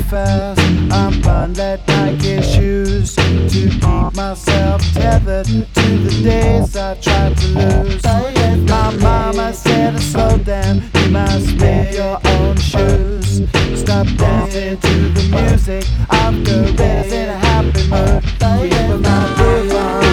fast. I'm buying that Nike shoes to keep myself tethered to the days I tried to lose. My mama said to slow down, you must make your own shoes. Stop dancing to the music of the rhythms in a happy mood. Keep my groove on.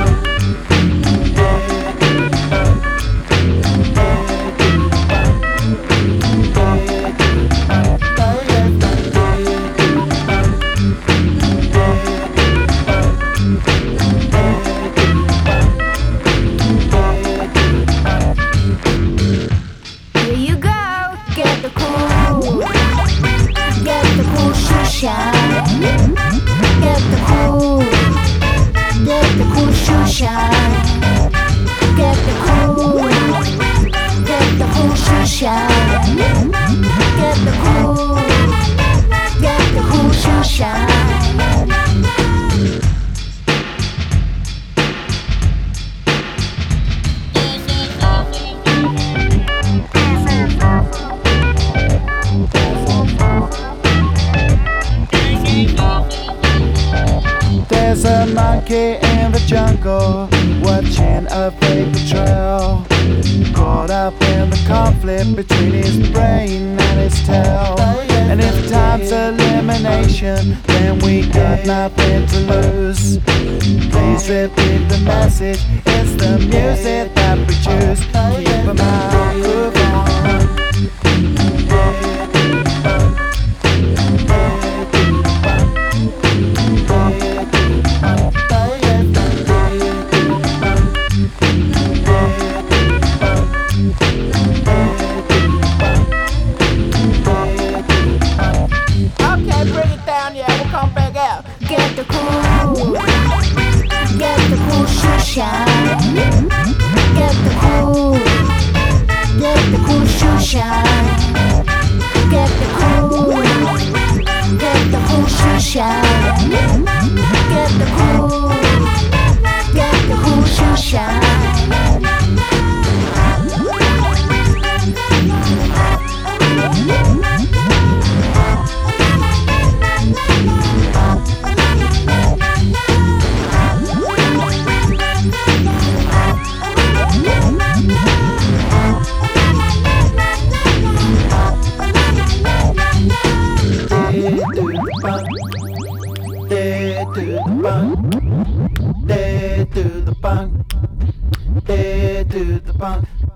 Get the cool shoe shine. Get the cool shoe shine. Get the cool shoe shine. There's a monkey in the jungle watching a paper trail, caught up in the conflict between his brain and his tail. And if time's elimination, then we got nothing to lose. Please repeat the message, it's the music that we choose. Keep my groove on. Get the cool shoe shine. Get the cool shoe shine. Get the cool shoe shine. Get the cool shoe shine. Day to the bunk,